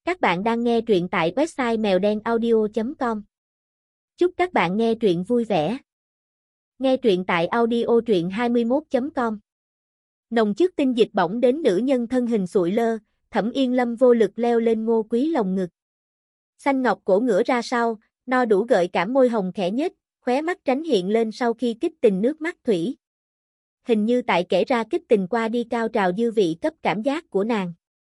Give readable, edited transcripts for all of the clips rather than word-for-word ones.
Các bạn đang nghe truyện tại website mèodenaudio.com. Chúc các bạn nghe truyện vui vẻ. Nghe truyện tại audio truyện21.com. Nồng chức tinh dịch bỏng đến nữ nhân thân hình sụi lơ, Thẩm Yên Lâm vô lực leo lên Ngô Quý lồng ngực. Xanh ngọc cổ ngửa ra sau, no đủ gợi cảm môi hồng khẽ nhếch, khóe mắt tránh hiện lên sau khi kích tình nước mắt thủy. Hình như tại kể ra kích tình qua đi cao trào dư vị cấp cảm giác của nàng.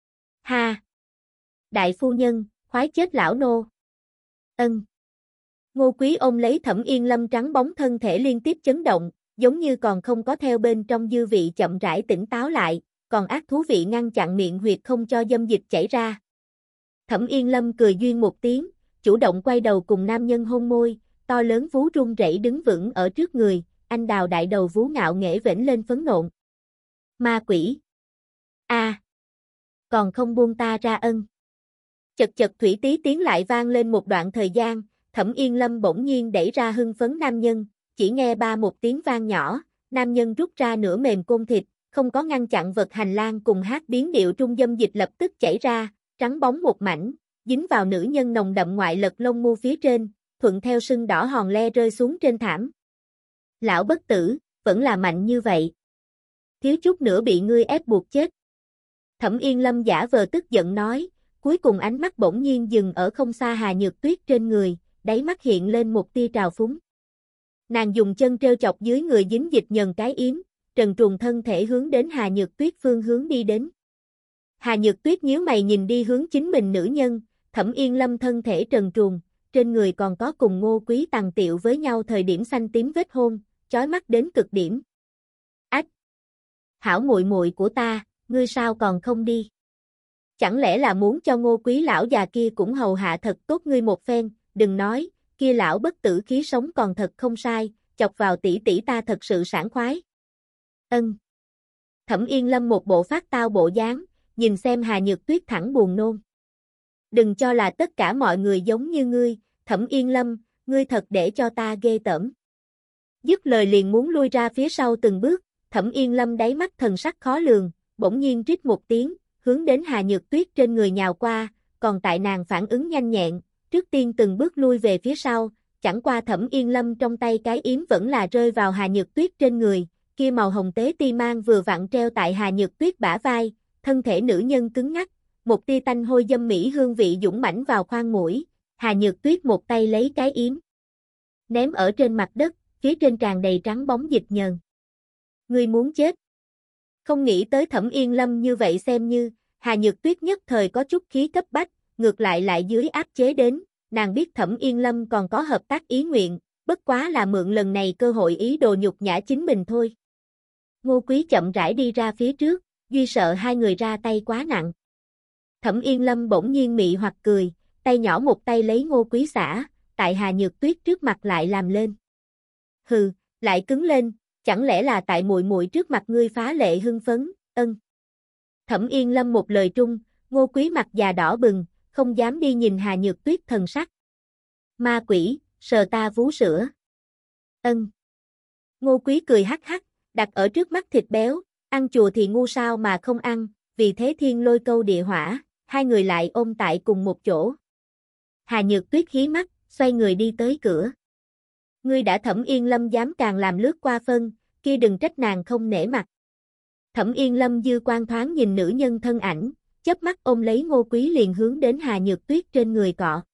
Ha! Đại phu nhân, khoái chết lão nô. Ân. Ngô Quý ôm lấy Thẩm Yên Lâm trắng bóng thân thể liên tiếp chấn động, giống như còn không có theo bên trong dư vị chậm rãi tỉnh táo lại, còn ác thú vị ngăn chặn miệng huyệt không cho dâm dịch chảy ra. Thẩm Yên Lâm cười duyên một tiếng, chủ động quay đầu cùng nam nhân hôn môi, to lớn vú run rẩy đứng vững ở trước người, anh đào đại đầu vú ngạo nghễ vểnh lên phấn nộn. Ma quỷ! A! Còn không buông ta ra ân! Chật chật thủy tí tiếng lại vang lên một đoạn thời gian, Thẩm Yên Lâm bỗng nhiên đẩy ra hưng phấn nam nhân, chỉ nghe ba một tiếng vang nhỏ, nam nhân rút ra nửa mềm côn thịt, không có ngăn chặn vật hành lang cùng hát biến điệu trung dâm dịch lập tức chảy ra, trắng bóng một mảnh, dính vào nữ nhân nồng đậm ngoại lật lông mu phía trên, thuận theo sưng đỏ hòn le rơi xuống trên thảm. Lão bất tử, vẫn là mạnh như vậy. Thiếu chút nữa bị ngươi ép buộc chết. Thẩm Yên Lâm giả vờ tức giận nói, cuối cùng ánh mắt bỗng nhiên dừng ở không xa Hà Nhược Tuyết trên người, đáy mắt hiện lên một tia trào phúng. Nàng dùng chân treo chọc dưới người dính dịch nhần cái yếm, trần truồng thân thể hướng đến Hà Nhược Tuyết phương hướng đi đến. Hà Nhược Tuyết nhíu mày nhìn đi hướng chính mình nữ nhân, Thẩm Yên Lâm thân thể trần truồng, trên người còn có cùng Ngô Quý tằng tiệu với nhau thời điểm xanh tím vết hôn, chói mắt đến cực điểm. Ách! Hảo muội muội của ta, ngươi sao còn không đi? Chẳng lẽ là muốn cho Ngô Quý lão già kia cũng hầu hạ thật tốt ngươi một phen, đừng nói, kia lão bất tử khí sống còn thật không sai, chọc vào tỷ tỷ ta thật sự sảng khoái. Ân. Thẩm Yên Lâm một bộ phát tao bộ dáng, nhìn xem Hà Nhược Tuyết thẳng buồn nôn. Đừng cho là tất cả mọi người giống như ngươi, Thẩm Yên Lâm, ngươi thật để cho ta ghê tởm. Dứt lời liền muốn lui ra phía sau từng bước, Thẩm Yên Lâm đáy mắt thần sắc khó lường, bỗng nhiên rít một tiếng, hướng đến Hà Nhược Tuyết trên người nhào qua, còn tại nàng phản ứng nhanh nhẹn, trước tiên từng bước lui về phía sau, chẳng qua Thẩm Yên Lâm trong tay cái yếm vẫn là rơi vào Hà Nhược Tuyết trên người, kia màu hồng tế ti mang vừa vặn treo tại Hà Nhược Tuyết bả vai, thân thể nữ nhân cứng ngắc, một tia tanh hôi dâm mỹ hương vị dũng mãnh vào khoang mũi, Hà Nhược Tuyết một tay lấy cái yếm, ném ở trên mặt đất, phía trên tràn đầy trắng bóng dịch nhờn. Ngươi muốn chết. Không nghĩ tới Thẩm Yên Lâm như vậy xem như, Hà Nhược Tuyết nhất thời có chút khí cấp bách, ngược lại dưới áp chế đến, nàng biết Thẩm Yên Lâm còn có hợp tác ý nguyện, bất quá là mượn lần này cơ hội ý đồ nhục nhã chính mình thôi. Ngô Quý chậm rãi đi ra phía trước, duy sợ hai người ra tay quá nặng. Thẩm Yên Lâm bỗng nhiên mị hoặc cười, tay nhỏ một tay lấy Ngô Quý xả, tại Hà Nhược Tuyết trước mặt lại làm lên. Hừ, lại cứng lên, chẳng lẽ là tại muội muội trước mặt ngươi phá lệ hưng phấn, ân. Thẩm Yên Lâm một lời trung, Ngô Quý mặt già đỏ bừng, không dám đi nhìn Hà Nhược Tuyết thần sắc. Ma quỷ, sờ ta vú sữa. Ân. Ngô Quý cười hắc hắc, đặt ở trước mắt thịt béo, ăn chùa thì ngu sao mà không ăn, vì thế thiên lôi câu địa hỏa, hai người lại ôm tại cùng một chỗ. Hà Nhược Tuyết hí mắt, xoay người đi tới cửa. Ngươi đã Thẩm Yên Lâm dám càng làm lướt qua phân, kia đừng trách nàng không nể mặt. Thẩm Yên Lâm dư quan thoáng nhìn nữ nhân thân ảnh, chớp mắt ôm lấy Ngô Quý liền hướng đến Hà Nhược Tuyết trên người cọ.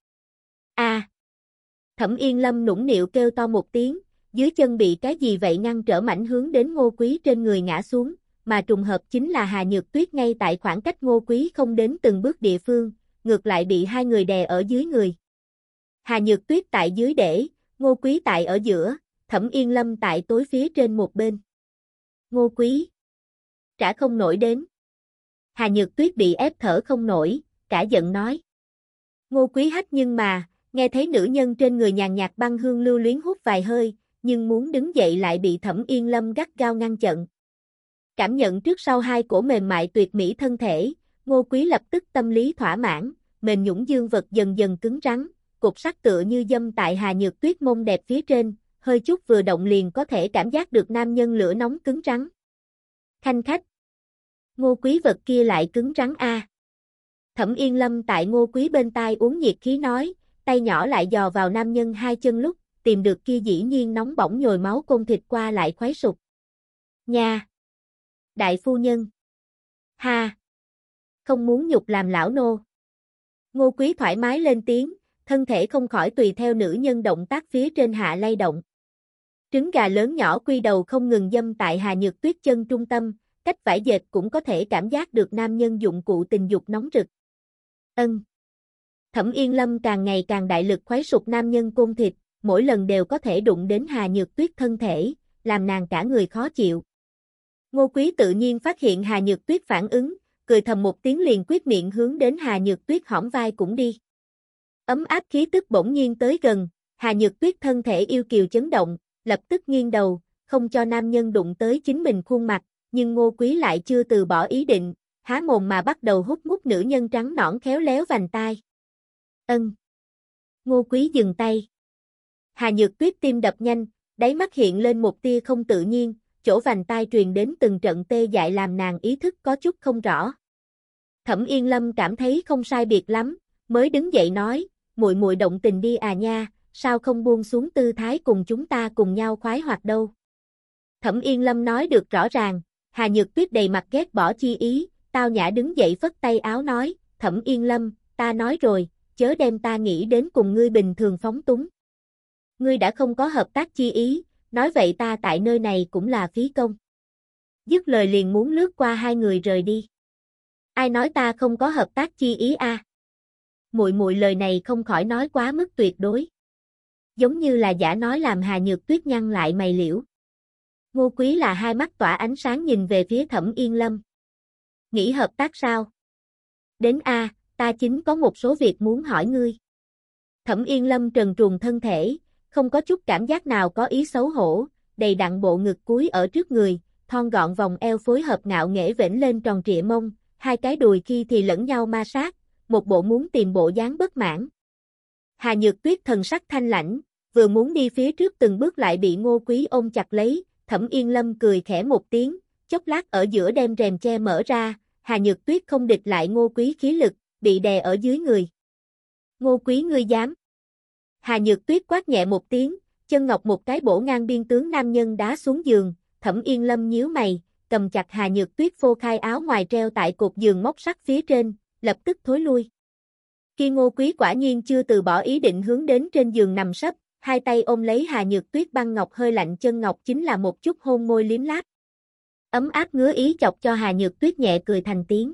A! Thẩm Yên Lâm nũng nịu kêu to một tiếng, dưới chân bị cái gì vậy ngăn trở mảnh hướng đến Ngô Quý trên người ngã xuống, mà trùng hợp chính là Hà Nhược Tuyết ngay tại khoảng cách Ngô Quý không đến từng bước địa phương, ngược lại bị hai người đè ở dưới người. Hà Nhược Tuyết tại dưới để, Ngô Quý tại ở giữa, Thẩm Yên Lâm tại tối phía trên một bên. Ngô Quý! Trả không nổi đến. Hà Nhược Tuyết bị ép thở không nổi, cả giận nói. Ngô Quý hách nhưng mà, nghe thấy nữ nhân trên người nhàn nhạt băng hương lưu luyến hút vài hơi, nhưng muốn đứng dậy lại bị Thẩm Yên Lâm gắt gao ngăn chặn. Cảm nhận trước sau hai cổ mềm mại tuyệt mỹ thân thể, Ngô Quý lập tức tâm lý thỏa mãn, mềm nhũn dương vật dần dần cứng rắn, cục sắt tựa như dâm tại Hà Nhược Tuyết mông đẹp phía trên, hơi chút vừa động liền có thể cảm giác được nam nhân lửa nóng cứng rắn. Khanh khách! Ngô Quý vật kia lại cứng rắn a. Thẩm Yên Lâm tại Ngô Quý bên tai uống nhiệt khí nói, tay nhỏ lại dò vào nam nhân hai chân lúc, tìm được kia dĩ nhiên nóng bỏng nhồi máu côn thịt qua lại khoái sục. Nha! Đại phu nhân! Ha! Không muốn nhục làm lão nô. Ngô Quý thoải mái lên tiếng, thân thể không khỏi tùy theo nữ nhân động tác phía trên hạ lay động. Trứng gà lớn nhỏ quy đầu không ngừng dâm tại Hà Nhược Tuyết chân trung tâm, cách vải dệt cũng có thể cảm giác được nam nhân dụng cụ tình dục nóng rực. Ân. Thẩm Yên Lâm càng ngày càng đại lực khoái sục nam nhân côn thịt, mỗi lần đều có thể đụng đến Hà Nhược Tuyết thân thể, làm nàng cả người khó chịu. Ngô Quý tự nhiên phát hiện Hà Nhược Tuyết phản ứng, cười thầm một tiếng liền quyết miệng hướng đến Hà Nhược Tuyết hõm vai cũng đi. Ấm áp khí tức bỗng nhiên tới gần, Hà Nhược Tuyết thân thể yêu kiều chấn động, lập tức nghiêng đầu, không cho nam nhân đụng tới chính mình khuôn mặt, nhưng Ngô Quý lại chưa từ bỏ ý định, há mồm mà bắt đầu hút mút nữ nhân trắng nõn khéo léo vành tai. Ân. Ngô Quý dừng tay. Hà Nhược Tuyết tim đập nhanh, đáy mắt hiện lên một tia không tự nhiên, chỗ vành tai truyền đến từng trận tê dại làm nàng ý thức có chút không rõ. Thẩm Yên Lâm cảm thấy không sai biệt lắm, mới đứng dậy nói, muội muội động tình đi à nha, sao không buông xuống tư thái cùng chúng ta cùng nhau khoái hoạt đâu. Thẩm Yên Lâm nói được rõ ràng, Hà Nhược Tuyết đầy mặt ghét bỏ chi ý, tao nhã đứng dậy phất tay áo nói, Thẩm Yên Lâm, ta nói rồi, chớ đem ta nghĩ đến cùng ngươi bình thường phóng túng. Ngươi đã không có hợp tác chi ý, nói vậy ta tại nơi này cũng là phí công. Dứt lời liền muốn lướt qua hai người rời đi. Ai nói ta không có hợp tác chi ý a? Muội muội lời này không khỏi nói quá mức tuyệt đối. Giống như là giả nói làm Hà Nhược Tuyết nhăn lại mày liễu. Ngô Quý là hai mắt tỏa ánh sáng nhìn về phía Thẩm Yên Lâm. Nghĩ hợp tác sao? Đến a, ta chính có một số việc muốn hỏi ngươi. Thẩm Yên Lâm trần truồng thân thể, không có chút cảm giác nào có ý xấu hổ, đầy đặn bộ ngực cúi ở trước người, thon gọn vòng eo phối hợp ngạo nghễ vểnh lên tròn trịa mông, hai cái đùi khi thì lẫn nhau ma sát, một bộ muốn tìm bộ dáng bất mãn. Hà Nhược Tuyết thần sắc thanh lãnh, vừa muốn đi phía trước từng bước lại bị Ngô Quý ôm chặt lấy, Thẩm Yên Lâm cười khẽ một tiếng, chốc lát ở giữa đem rèm che mở ra, Hà Nhược Tuyết không địch lại Ngô Quý khí lực, bị đè ở dưới người. Ngô Quý ngươi dám? Hà Nhược Tuyết quát nhẹ một tiếng, chân ngọc một cái bổ ngang biên tướng nam nhân đá xuống giường, Thẩm Yên Lâm nhíu mày, cầm chặt Hà Nhược Tuyết phô khai áo ngoài treo tại cột giường móc sắt phía trên, lập tức thối lui. Khi Ngô Quý quả nhiên chưa từ bỏ ý định hướng đến trên giường nằm sấp, hai tay ôm lấy Hà Nhược Tuyết băng ngọc hơi lạnh chân ngọc chính là một chút hôn môi liếm láp. Ấm áp ngứa ý chọc cho Hà Nhược Tuyết nhẹ cười thành tiếng.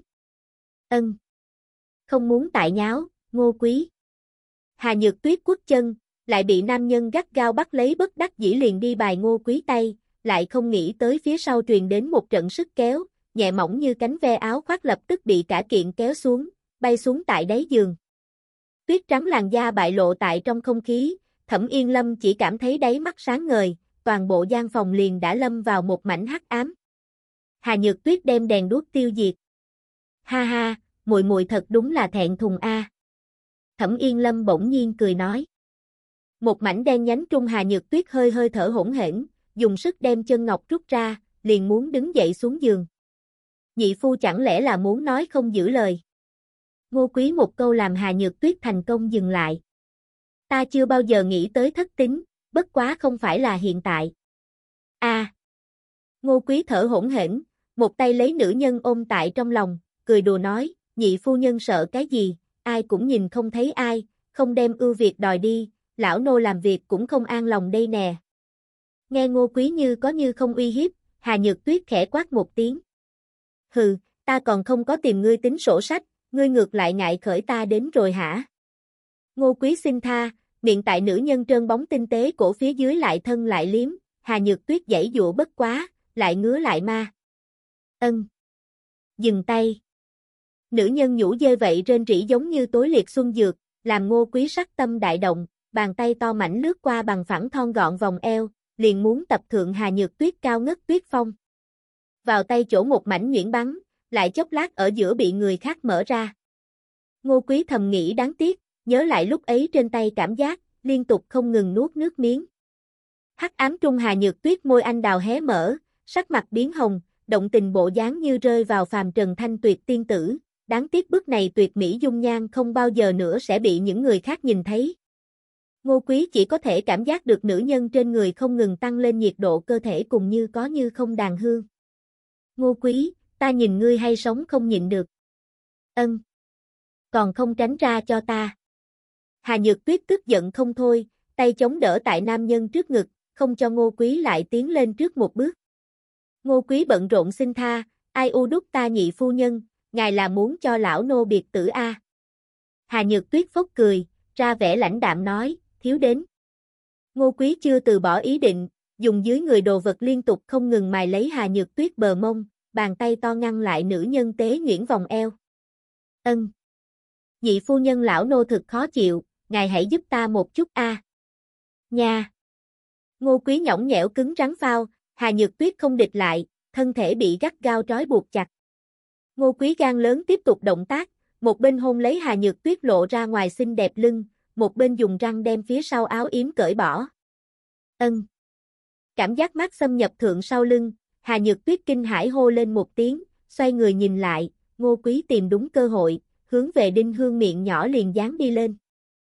Ân. Không muốn tại nháo, Ngô Quý. Hà Nhược Tuyết quất chân, lại bị nam nhân gắt gao bắt lấy bất đắc dĩ liền đi bài Ngô Quý tay, lại không nghĩ tới phía sau truyền đến một trận sức kéo, nhẹ mỏng như cánh ve áo khoác lập tức bị cả kiện kéo xuống, bay xuống tại đáy giường. Tuyết trắng làn da bại lộ tại trong không khí, Thẩm Yên Lâm chỉ cảm thấy đáy mắt sáng ngời, toàn bộ gian phòng liền đã lâm vào một mảnh hắc ám. Hà Nhược Tuyết đem đèn đuốc tiêu diệt. Ha ha, muội muội thật đúng là thẹn thùng a. Thẩm Yên Lâm bỗng nhiên cười nói. Một mảnh đen nhánh trung Hà Nhược Tuyết hơi hơi thở hỗn hển, dùng sức đem chân ngọc rút ra, liền muốn đứng dậy xuống giường. Nhị phu chẳng lẽ là muốn nói không giữ lời. Ngô Quý một câu làm Hà Nhược Tuyết thành công dừng lại. Ta chưa bao giờ nghĩ tới thất tính, bất quá không phải là hiện tại. Ngô Quý thở hỗn hển, một tay lấy nữ nhân ôm tại trong lòng, cười đùa nói, nhị phu nhân sợ cái gì, ai cũng nhìn không thấy ai, không đem ưu việt đòi đi, lão nô làm việc cũng không an lòng đây nè. Nghe Ngô Quý như có như không uy hiếp, Hà Nhược Tuyết khẽ quát một tiếng. Hừ, ta còn không có tìm ngươi tính sổ sách, ngươi ngược lại ngại khởi ta đến rồi hả? Ngô Quý xin tha, miệng tại nữ nhân trơn bóng tinh tế cổ phía dưới lại thân lại liếm, Hà Nhược Tuyết giãy giụa bất quá, lại ngứa lại ma. Ân. Dừng tay. Nữ nhân nhũ dê vậy rên rỉ giống như tối liệt xuân dược, làm Ngô Quý sắc tâm đại động, bàn tay to mảnh lướt qua bằng phẳng thon gọn vòng eo, liền muốn tập thượng Hà Nhược Tuyết cao ngất tuyết phong. Vào tay chỗ một mảnh nhuyễn bắn, lại chốc lát ở giữa bị người khác mở ra. Ngô Quý thầm nghĩ đáng tiếc, nhớ lại lúc ấy trên tay cảm giác, liên tục không ngừng nuốt nước miếng. Hắc ám trung Hà Nhược Tuyết môi anh đào hé mở, sắc mặt biến hồng, động tình bộ dáng như rơi vào phàm trần thanh tuyệt tiên tử, đáng tiếc bức này tuyệt mỹ dung nhan không bao giờ nữa sẽ bị những người khác nhìn thấy. Ngô Quý chỉ có thể cảm giác được nữ nhân trên người không ngừng tăng lên nhiệt độ cơ thể cùng như có như không đàn hương. Ngô Quý, ta nhìn ngươi hay sống không nhịn được. Ân. Còn không tránh ra cho ta. Hà Nhược Tuyết tức giận không thôi, tay chống đỡ tại nam nhân trước ngực, không cho Ngô Quý lại tiến lên trước một bước. Ngô Quý bận rộn xin tha, ai u đúc ta nhị phu nhân, ngài là muốn cho lão nô biệt tử a? Hà Nhược Tuyết phốc cười, ra vẻ lãnh đạm nói, thiếu đến. Ngô Quý chưa từ bỏ ý định, dùng dưới người đồ vật liên tục không ngừng mài lấy Hà Nhược Tuyết bờ mông, bàn tay to ngăn lại nữ nhân tế nhuyễn vòng eo. Ân. Nhị phu nhân lão nô thực khó chịu, ngài hãy giúp ta một chút a. Nha. Ngô Quý nhõng nhẽo cứng rắn phao, Hà Nhược Tuyết không địch lại, thân thể bị gắt gao trói buộc chặt. Ngô Quý gan lớn tiếp tục động tác, một bên hôn lấy Hà Nhược Tuyết lộ ra ngoài xinh đẹp lưng, một bên dùng răng đem phía sau áo yếm cởi bỏ. Ân. Cảm giác mát xâm nhập thượng sau lưng, Hà Nhược Tuyết kinh hãi hô lên một tiếng, xoay người nhìn lại, Ngô Quý tìm đúng cơ hội, hướng về Đinh Hương miệng nhỏ liền dán đi lên.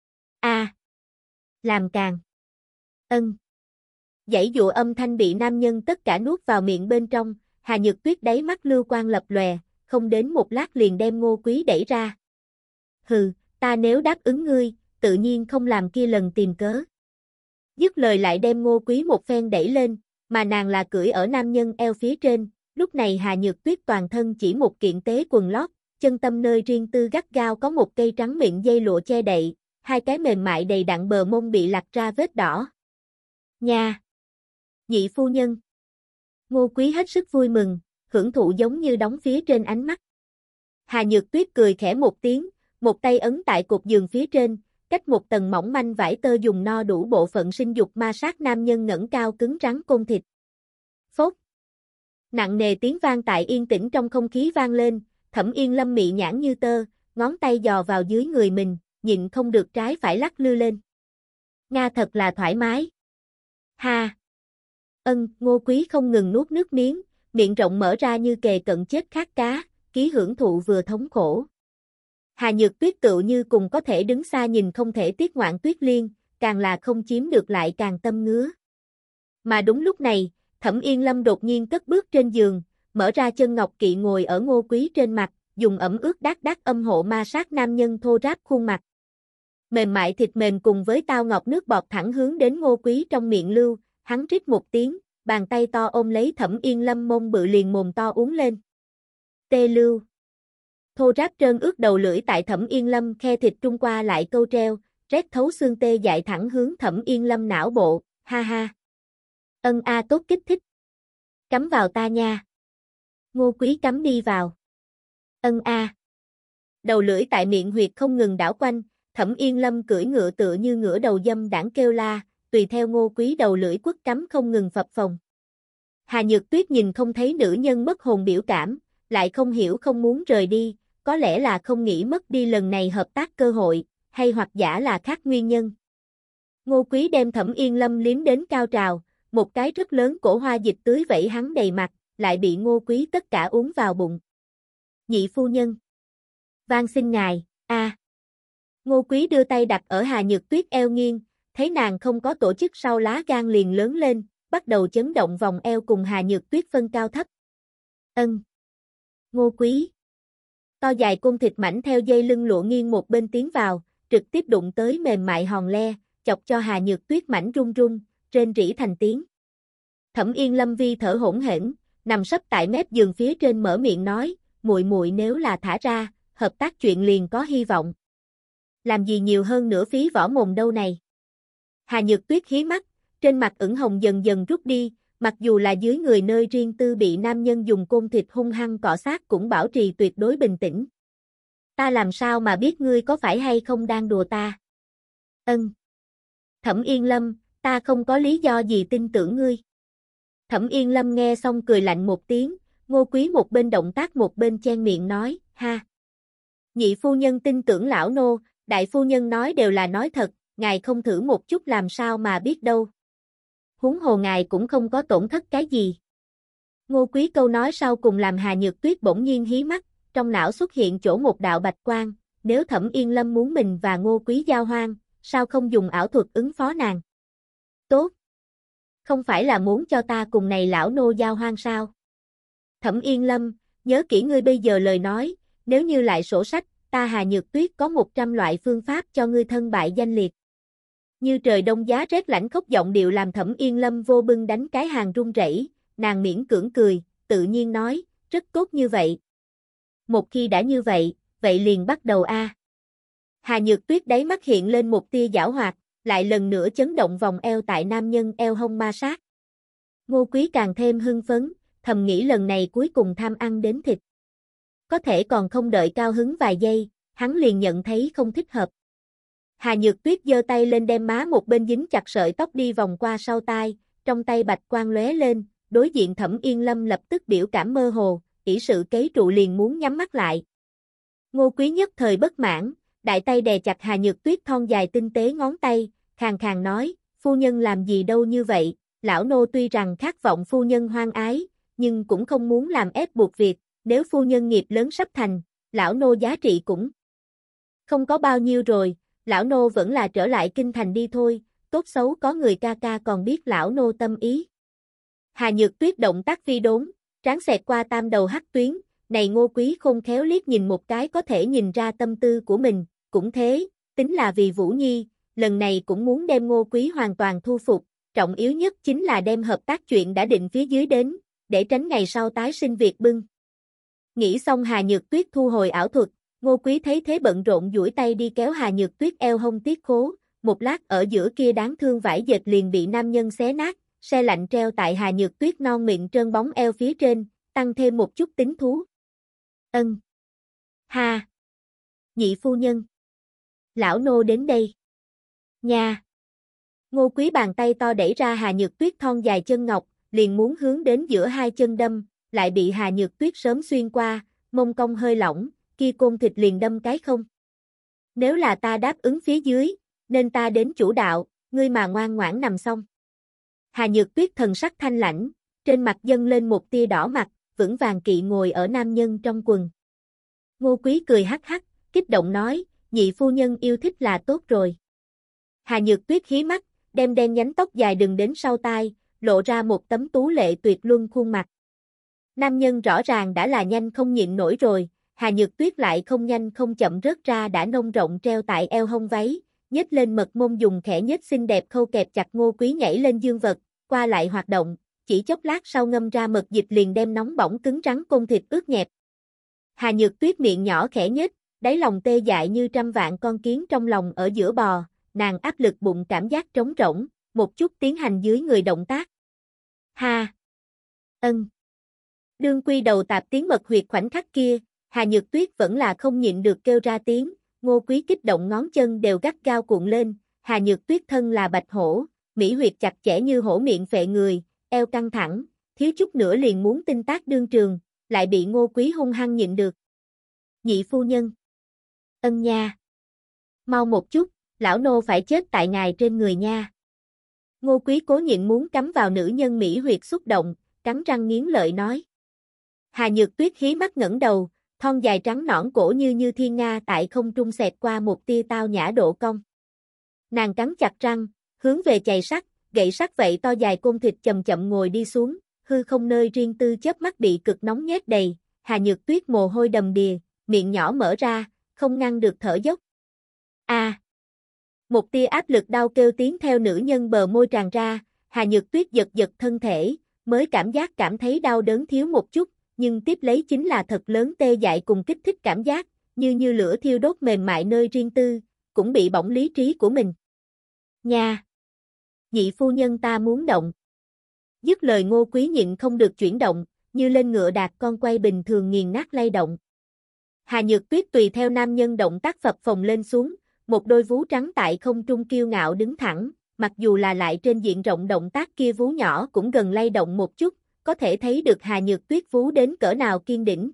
A. Làm càng. Ân. Giãy dụa âm thanh bị nam nhân tất cả nuốt vào miệng bên trong, Hà Nhược Tuyết đáy mắt lưu quang lập lòe, không đến một lát liền đem Ngô Quý đẩy ra. Hừ, ta nếu đáp ứng ngươi, tự nhiên không làm kia lần tìm cớ. Dứt lời lại đem Ngô Quý một phen đẩy lên, mà nàng là cưỡi ở nam nhân eo phía trên, lúc này Hà Nhược Tuyết toàn thân chỉ một kiện tế quần lót, chân tâm nơi riêng tư gắt gao có một cây trắng mịn dây lụa che đậy, hai cái mềm mại đầy đặn bờ mông bị lặt ra vết đỏ. Nha! Nhị phu nhân! Ngô Quý hết sức vui mừng, hưởng thụ giống như đóng phía trên ánh mắt. Hà Nhược Tuyết cười khẽ một tiếng, một tay ấn tại cột giường phía trên, cách một tầng mỏng manh vải tơ dùng no đủ bộ phận sinh dục ma sát nam nhân ngẩng cao cứng rắn côn thịt. Phốt! Nặng nề tiếng vang tại yên tĩnh trong không khí vang lên, Thẩm Yên Lâm mị nhãn như tơ, ngón tay dò vào dưới người mình, nhịn không được trái phải lắc lư lên. Nga thật là thoải mái. Ha! Ân, Ngô Quý không ngừng nuốt nước miếng, miệng rộng mở ra như kề cận chết khát cá, ký hưởng thụ vừa thống khổ. Hà Nhược Tuyết tựu như cùng có thể đứng xa nhìn không thể tiếc ngoạn Tuyết Liên, càng là không chiếm được lại càng tâm ngứa. Mà đúng lúc này, Thẩm Yên Lâm đột nhiên cất bước trên giường, mở ra chân ngọc kỵ ngồi ở Ngô Quý trên mặt, dùng ẩm ướt đát đát âm hộ ma sát nam nhân thô ráp khuôn mặt. Mềm mại thịt mềm cùng với tao ngọc nước bọt thẳng hướng đến Ngô Quý trong miệng lưu, hắn rít một tiếng, bàn tay to ôm lấy Thẩm Yên Lâm mông bự liền mồm to uống lên. Tê lưu. Thô ráp trơn ướt đầu lưỡi tại Thẩm Yên Lâm khe thịt trung qua lại câu treo, rét thấu xương tê dại thẳng hướng Thẩm Yên Lâm não bộ, ha ha. Ân a tốt kích thích. Cắm vào ta nha. Ngô Quý cắm đi vào. Ân a. Đầu lưỡi tại miệng huyệt không ngừng đảo quanh, Thẩm Yên Lâm cưỡi ngựa tựa như ngựa đầu dâm đãng kêu la, tùy theo Ngô Quý đầu lưỡi quất cắm không ngừng phập phồng. Hà Nhược Tuyết nhìn không thấy nữ nhân mất hồn biểu cảm, lại không hiểu không muốn rời đi, có lẽ là không nghĩ mất đi lần này hợp tác cơ hội, hay hoặc giả là khác nguyên nhân. Ngô Quý đem Thẩm Yên Lâm liếm đến cao trào, một cái rất lớn cổ hoa dịch tưới vẩy hắn đầy mặt, lại bị Ngô Quý tất cả uống vào bụng. Nhị phu nhân. Van xin ngài, a. Ngô Quý đưa tay đặt ở Hà Nhược Tuyết eo nghiêng, thấy nàng không có tổ chức sau lá gan liền lớn lên, bắt đầu chấn động vòng eo cùng Hà Nhược Tuyết phân cao thấp. Ân. Ngô Quý. To dài côn thịt mảnh theo dây lưng lụa nghiêng một bên tiến vào, trực tiếp đụng tới mềm mại hòn le, chọc cho Hà Nhược Tuyết mảnh run run, rên rỉ thành tiếng. Thẩm Yên Lâm vi thở hỗn hển, nằm sấp tại mép giường phía trên mở miệng nói, muội muội nếu là thả ra, hợp tác chuyện liền có hy vọng. Làm gì nhiều hơn nửa phí võ mồm đâu này. Hà Nhược Tuyết hí mắt, trên mặt ửng hồng dần dần rút đi, mặc dù là dưới người nơi riêng tư bị nam nhân dùng côn thịt hung hăng cọ sát cũng bảo trì tuyệt đối bình tĩnh. Ta làm sao mà biết ngươi có phải hay không đang đùa ta? Ân. Thẩm Yên Lâm, ta không có lý do gì tin tưởng ngươi. Thẩm Yên Lâm nghe xong cười lạnh một tiếng, Ngô Quý một bên động tác một bên chen miệng nói, ha. Nhị phu nhân tin tưởng lão nô, đại phu nhân nói đều là nói thật, ngài không thử một chút làm sao mà biết đâu. Huống hồ ngài cũng không có tổn thất cái gì. Ngô Quý câu nói sau cùng làm Hà Nhược Tuyết bỗng nhiên hí mắt, trong não xuất hiện chỗ một đạo bạch quang, nếu Thẩm Yên Lâm muốn mình và Ngô Quý giao hoan, sao không dùng ảo thuật ứng phó nàng? Tốt! Không phải là muốn cho ta cùng này lão nô giao hoan sao? Thẩm Yên Lâm, nhớ kỹ ngươi bây giờ lời nói, nếu như lại sổ sách, ta Hà Nhược Tuyết có 100 loại phương pháp cho ngươi thân bại danh liệt. Như trời đông giá rét lạnh khốc giọng điệu làm Thẩm Yên Lâm vô bưng đánh cái hàng run rẩy, nàng miễn cưỡng cười, tự nhiên nói, rất tốt như vậy. Một khi đã như vậy, vậy liền bắt đầu a. Hà Nhược Tuyết đáy mắt hiện lên một tia giảo hoạt, lại lần nữa chấn động vòng eo tại nam nhân eo hông ma sát. Ngô Quý càng thêm hưng phấn, thầm nghĩ lần này cuối cùng tham ăn đến thịt. Có thể còn không đợi cao hứng vài giây, hắn liền nhận thấy không thích hợp. Hà Nhược Tuyết giơ tay lên đem má một bên dính chặt sợi tóc đi vòng qua sau tai, trong tay bạch quang lóe lên, đối diện Thẩm Yên Lâm lập tức biểu cảm mơ hồ, ỷ sự kế trụ liền muốn nhắm mắt lại. Ngô Quý nhất thời bất mãn, đại tay đè chặt Hà Nhược Tuyết thon dài tinh tế ngón tay, khàn khàn nói, phu nhân làm gì đâu như vậy, lão nô tuy rằng khát vọng phu nhân hoan ái, nhưng cũng không muốn làm ép buộc việc, nếu phu nhân nghiệp lớn sắp thành, lão nô giá trị cũng không có bao nhiêu rồi, lão nô vẫn là trở lại kinh thành đi thôi, tốt xấu có người ca ca còn biết lão nô tâm ý. Hà Nhược Tuyết động tác phi đốn, trán xẹt qua tam đầu hắc tuyến, này Ngô Quý khôn khéo liếc nhìn một cái có thể nhìn ra tâm tư của mình, cũng thế, tính là vì Vũ Nhi, lần này cũng muốn đem Ngô Quý hoàn toàn thu phục, trọng yếu nhất chính là đem hợp tác chuyện đã định phía dưới đến, để tránh ngày sau tái sinh việc bưng. Nghĩ xong Hà Nhược Tuyết thu hồi ảo thuật, Ngô Quý thấy thế bận rộn duỗi tay đi kéo Hà Nhược Tuyết eo hông tiết khố, một lát ở giữa kia đáng thương vải dệt liền bị nam nhân xé nát, se lạnh treo tại Hà Nhược Tuyết non mịn trơn bóng eo phía trên, tăng thêm một chút tính thú. Ân. Ha. Nhị phu nhân. Lão nô đến đây. Nha. Ngô Quý bàn tay to đẩy ra Hà Nhược Tuyết thon dài chân ngọc, liền muốn hướng đến giữa hai chân đâm, lại bị Hà Nhược Tuyết sớm xuyên qua, mông cong hơi lỏng, kia côn thịt liền đâm cái không. Nếu là ta đáp ứng phía dưới, nên ta đến chủ đạo, ngươi mà ngoan ngoãn nằm xong. Hà Nhược Tuyết thần sắc thanh lãnh, trên mặt dâng lên một tia đỏ mặt, vững vàng kỵ ngồi ở nam nhân trong quần. Ngô Quý cười hắc hắc, kích động nói, nhị phu nhân yêu thích là tốt rồi. Hà Nhược Tuyết hí mắt, đem đen nhánh tóc dài đừng đến sau tai, lộ ra một tấm tú lệ tuyệt luân khuôn mặt. Nam nhân rõ ràng đã là nhanh không nhịn nổi rồi, Hà Nhược Tuyết lại không nhanh không chậm rớt ra đã nông rộng treo tại eo hông váy, nhếch lên mật môn dùng khẽ nhếch xinh đẹp khâu kẹp chặt Ngô Quý nhảy lên dương vật, qua lại hoạt động, chỉ chốc lát sau ngâm ra mật dịch liền đem nóng bỏng cứng rắn côn thịt ướt nhẹp. Hà Nhược Tuyết miệng nhỏ khẽ nhếch, đáy lòng tê dại như trăm vạn con kiến trong lòng ở giữa bò, nàng áp lực bụng cảm giác trống rỗng, một chút tiến hành dưới người động tác. Ha! Ân! Đương quy đầu tạp tiếng mật huyệt khoảnh khắc kia, Hà Nhược Tuyết vẫn là không nhịn được kêu ra tiếng, Ngô Quý kích động ngón chân đều gắt gao cuộn lên, Hà Nhược Tuyết thân là bạch hổ, mỹ huyệt chặt chẽ như hổ miệng phệ người, eo căng thẳng, thiếu chút nữa liền muốn tinh tác đương trường, lại bị Ngô Quý hung hăng nhịn được. Nhị phu nhân. Ân nha. Mau một chút, lão nô phải chết tại ngài trên người nha. Ngô Quý cố nhịn muốn cắm vào nữ nhân mỹ huyệt xúc động, cắn răng nghiến lợi nói. Hà Nhược Tuyết hí mắt ngẩng đầu, thon dài trắng nõn cổ như thiên nga tại không trung xẹt qua một tia tao nhã độ cong. Nàng cắn chặt răng, hướng về chày sắt, gậy sắt vậy to dài côn thịt chậm chậm ngồi đi xuống, hư không nơi riêng tư chớp mắt bị cực nóng nhét đầy, Hà Nhược Tuyết mồ hôi đầm đìa, miệng nhỏ mở ra, không ngăn được thở dốc. A! Một tia áp lực đau kêu tiếng theo nữ nhân bờ môi tràn ra, Hà Nhược Tuyết giật giật thân thể, mới cảm thấy đau đớn thiếu một chút, nhưng tiếp lấy chính là thật lớn tê dại cùng kích thích cảm giác, như lửa thiêu đốt mềm mại nơi riêng tư, cũng bị bỏng lý trí của mình. Nha! Nhị phu nhân ta muốn động. Dứt lời Ngô Quý nhịn không được chuyển động, như lên ngựa đạp con quay bình thường nghiền nát lay động. Hà Nhược Tuyết tùy theo nam nhân động tác phập phồng lên xuống, một đôi vú trắng tại không trung kiêu ngạo đứng thẳng, mặc dù là lại trên diện rộng động tác kia vú nhỏ cũng gần lay động một chút, có thể thấy được Hà Nhược Tuyết vú đến cỡ nào kiên đỉnh.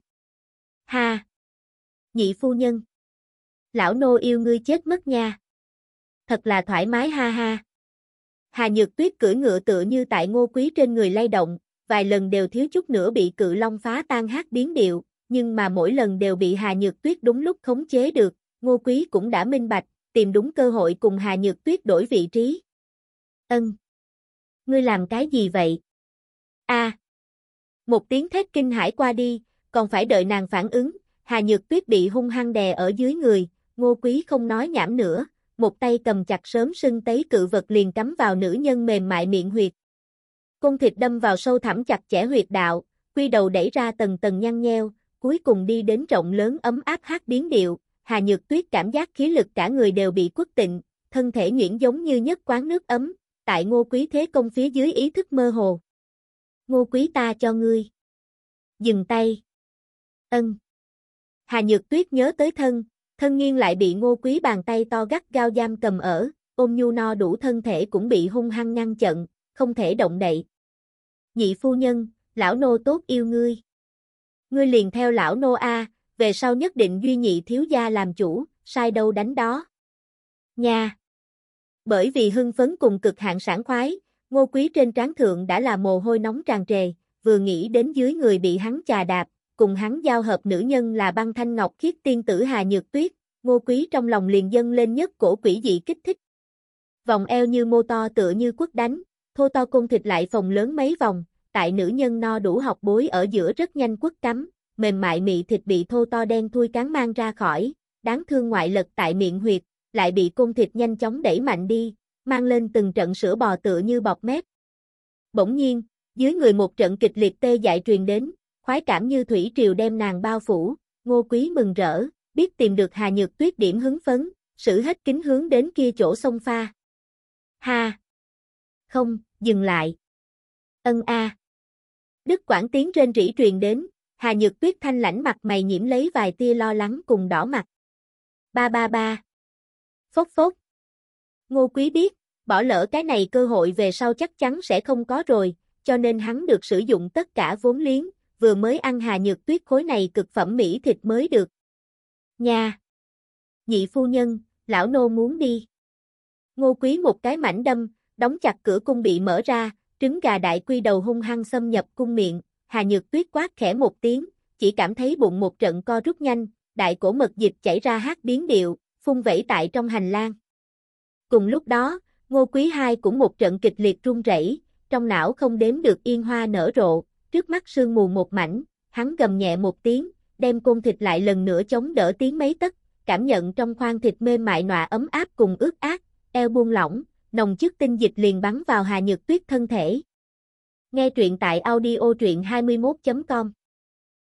Ha! Nhị phu nhân! Lão nô yêu ngươi chết mất nha! Thật là thoải mái ha ha! Hà Nhược Tuyết cưỡi ngựa tựa như tại Ngô Quý trên người lay động, vài lần đều thiếu chút nữa bị cự long phá tan hát biến điệu, nhưng mà mỗi lần đều bị Hà Nhược Tuyết đúng lúc khống chế được, Ngô Quý cũng đã minh bạch, tìm đúng cơ hội cùng Hà Nhược Tuyết đổi vị trí. Ân. Ngươi làm cái gì vậy? Một tiếng thét kinh hãi qua đi, còn phải đợi nàng phản ứng, Hà Nhược Tuyết bị hung hăng đè ở dưới người, Ngô Quý không nói nhảm nữa, một tay cầm chặt sớm sưng tấy cự vật liền cắm vào nữ nhân mềm mại miệng huyệt. Côn thịt đâm vào sâu thẳm chặt chẽ huyệt đạo, quy đầu đẩy ra tầng tầng nhăn nheo, cuối cùng đi đến rộng lớn ấm áp hát biến điệu, Hà Nhược Tuyết cảm giác khí lực cả người đều bị quất tịnh, thân thể nhuyễn giống như nhất quán nước ấm, tại Ngô Quý thế công phía dưới ý thức mơ hồ. Ngô Quý ta cho ngươi. Dừng tay. Ân. Hà Nhược Tuyết nhớ tới thân nghiêng lại bị Ngô Quý bàn tay to gắt gao giam cầm ở, ôm nhu no đủ thân thể cũng bị hung hăng ngăn chặn, không thể động đậy. Nhị phu nhân, lão nô tốt yêu ngươi. Ngươi liền theo lão nô a, về sau nhất định duy nhị thiếu gia làm chủ, sai đâu đánh đó. Nha. Bởi vì hưng phấn cùng cực hạn sảng khoái, Ngô Quý trên trán thượng đã là mồ hôi nóng tràn trề, vừa nghĩ đến dưới người bị hắn chà đạp, cùng hắn giao hợp nữ nhân là băng thanh ngọc khiết tiên tử Hà Nhược Tuyết, Ngô Quý trong lòng liền dâng lên nhất cổ quỷ dị kích thích. Vòng eo như mô to tựa như quất đánh, thô to côn thịt lại phồng lớn mấy vòng, tại nữ nhân no đủ học bối ở giữa rất nhanh quất cắm, mềm mại mị thịt bị thô to đen thui cán mang ra khỏi, đáng thương ngoại lật tại miệng huyệt, lại bị côn thịt nhanh chóng đẩy mạnh đi, mang lên từng trận sữa bò tựa như bọt mép. Bỗng nhiên, dưới người một trận kịch liệt tê dại truyền đến, khoái cảm như thủy triều đem nàng bao phủ, Ngô Quý mừng rỡ, biết tìm được Hà Nhược Tuyết điểm hứng phấn, sử hết kính hướng đến kia chỗ sông pha. Ha! Không, dừng lại. Ân a. Đức quãng tiếng rên rỉ truyền đến, Hà Nhược Tuyết thanh lãnh mặt mày nhiễm lấy vài tia lo lắng cùng đỏ mặt. Ba ba ba. Phốc phốc. Ngô Quý biết, bỏ lỡ cái này cơ hội về sau chắc chắn sẽ không có rồi, cho nên hắn được sử dụng tất cả vốn liếng, vừa mới ăn Hà Nhược Tuyết khối này cực phẩm mỹ thịt mới được. Nha! Nhị phu nhân, lão nô muốn đi. Ngô Quý một cái mảnh đâm, đóng chặt cửa cung bị mở ra, trứng gà đại quy đầu hung hăng xâm nhập cung miệng, Hà Nhược Tuyết quát khẽ một tiếng, chỉ cảm thấy bụng một trận co rút nhanh, đại cổ mật dịch chảy ra hát biến điệu, phun vẩy tại trong hành lang. Cùng lúc đó, Ngô Quý II cũng một trận kịch liệt run rẩy, trong não không đếm được yên hoa nở rộ, trước mắt sương mù một mảnh, hắn gầm nhẹ một tiếng, đem côn thịt lại lần nữa chống đỡ tiến mấy tấc, cảm nhận trong khoang thịt mềm mại nọa ấm áp cùng ướt át, eo buông lỏng, nồng chất tinh dịch liền bắn vào Hà Nhược Tuyết thân thể. Nghe truyện tại audio truyện 21.com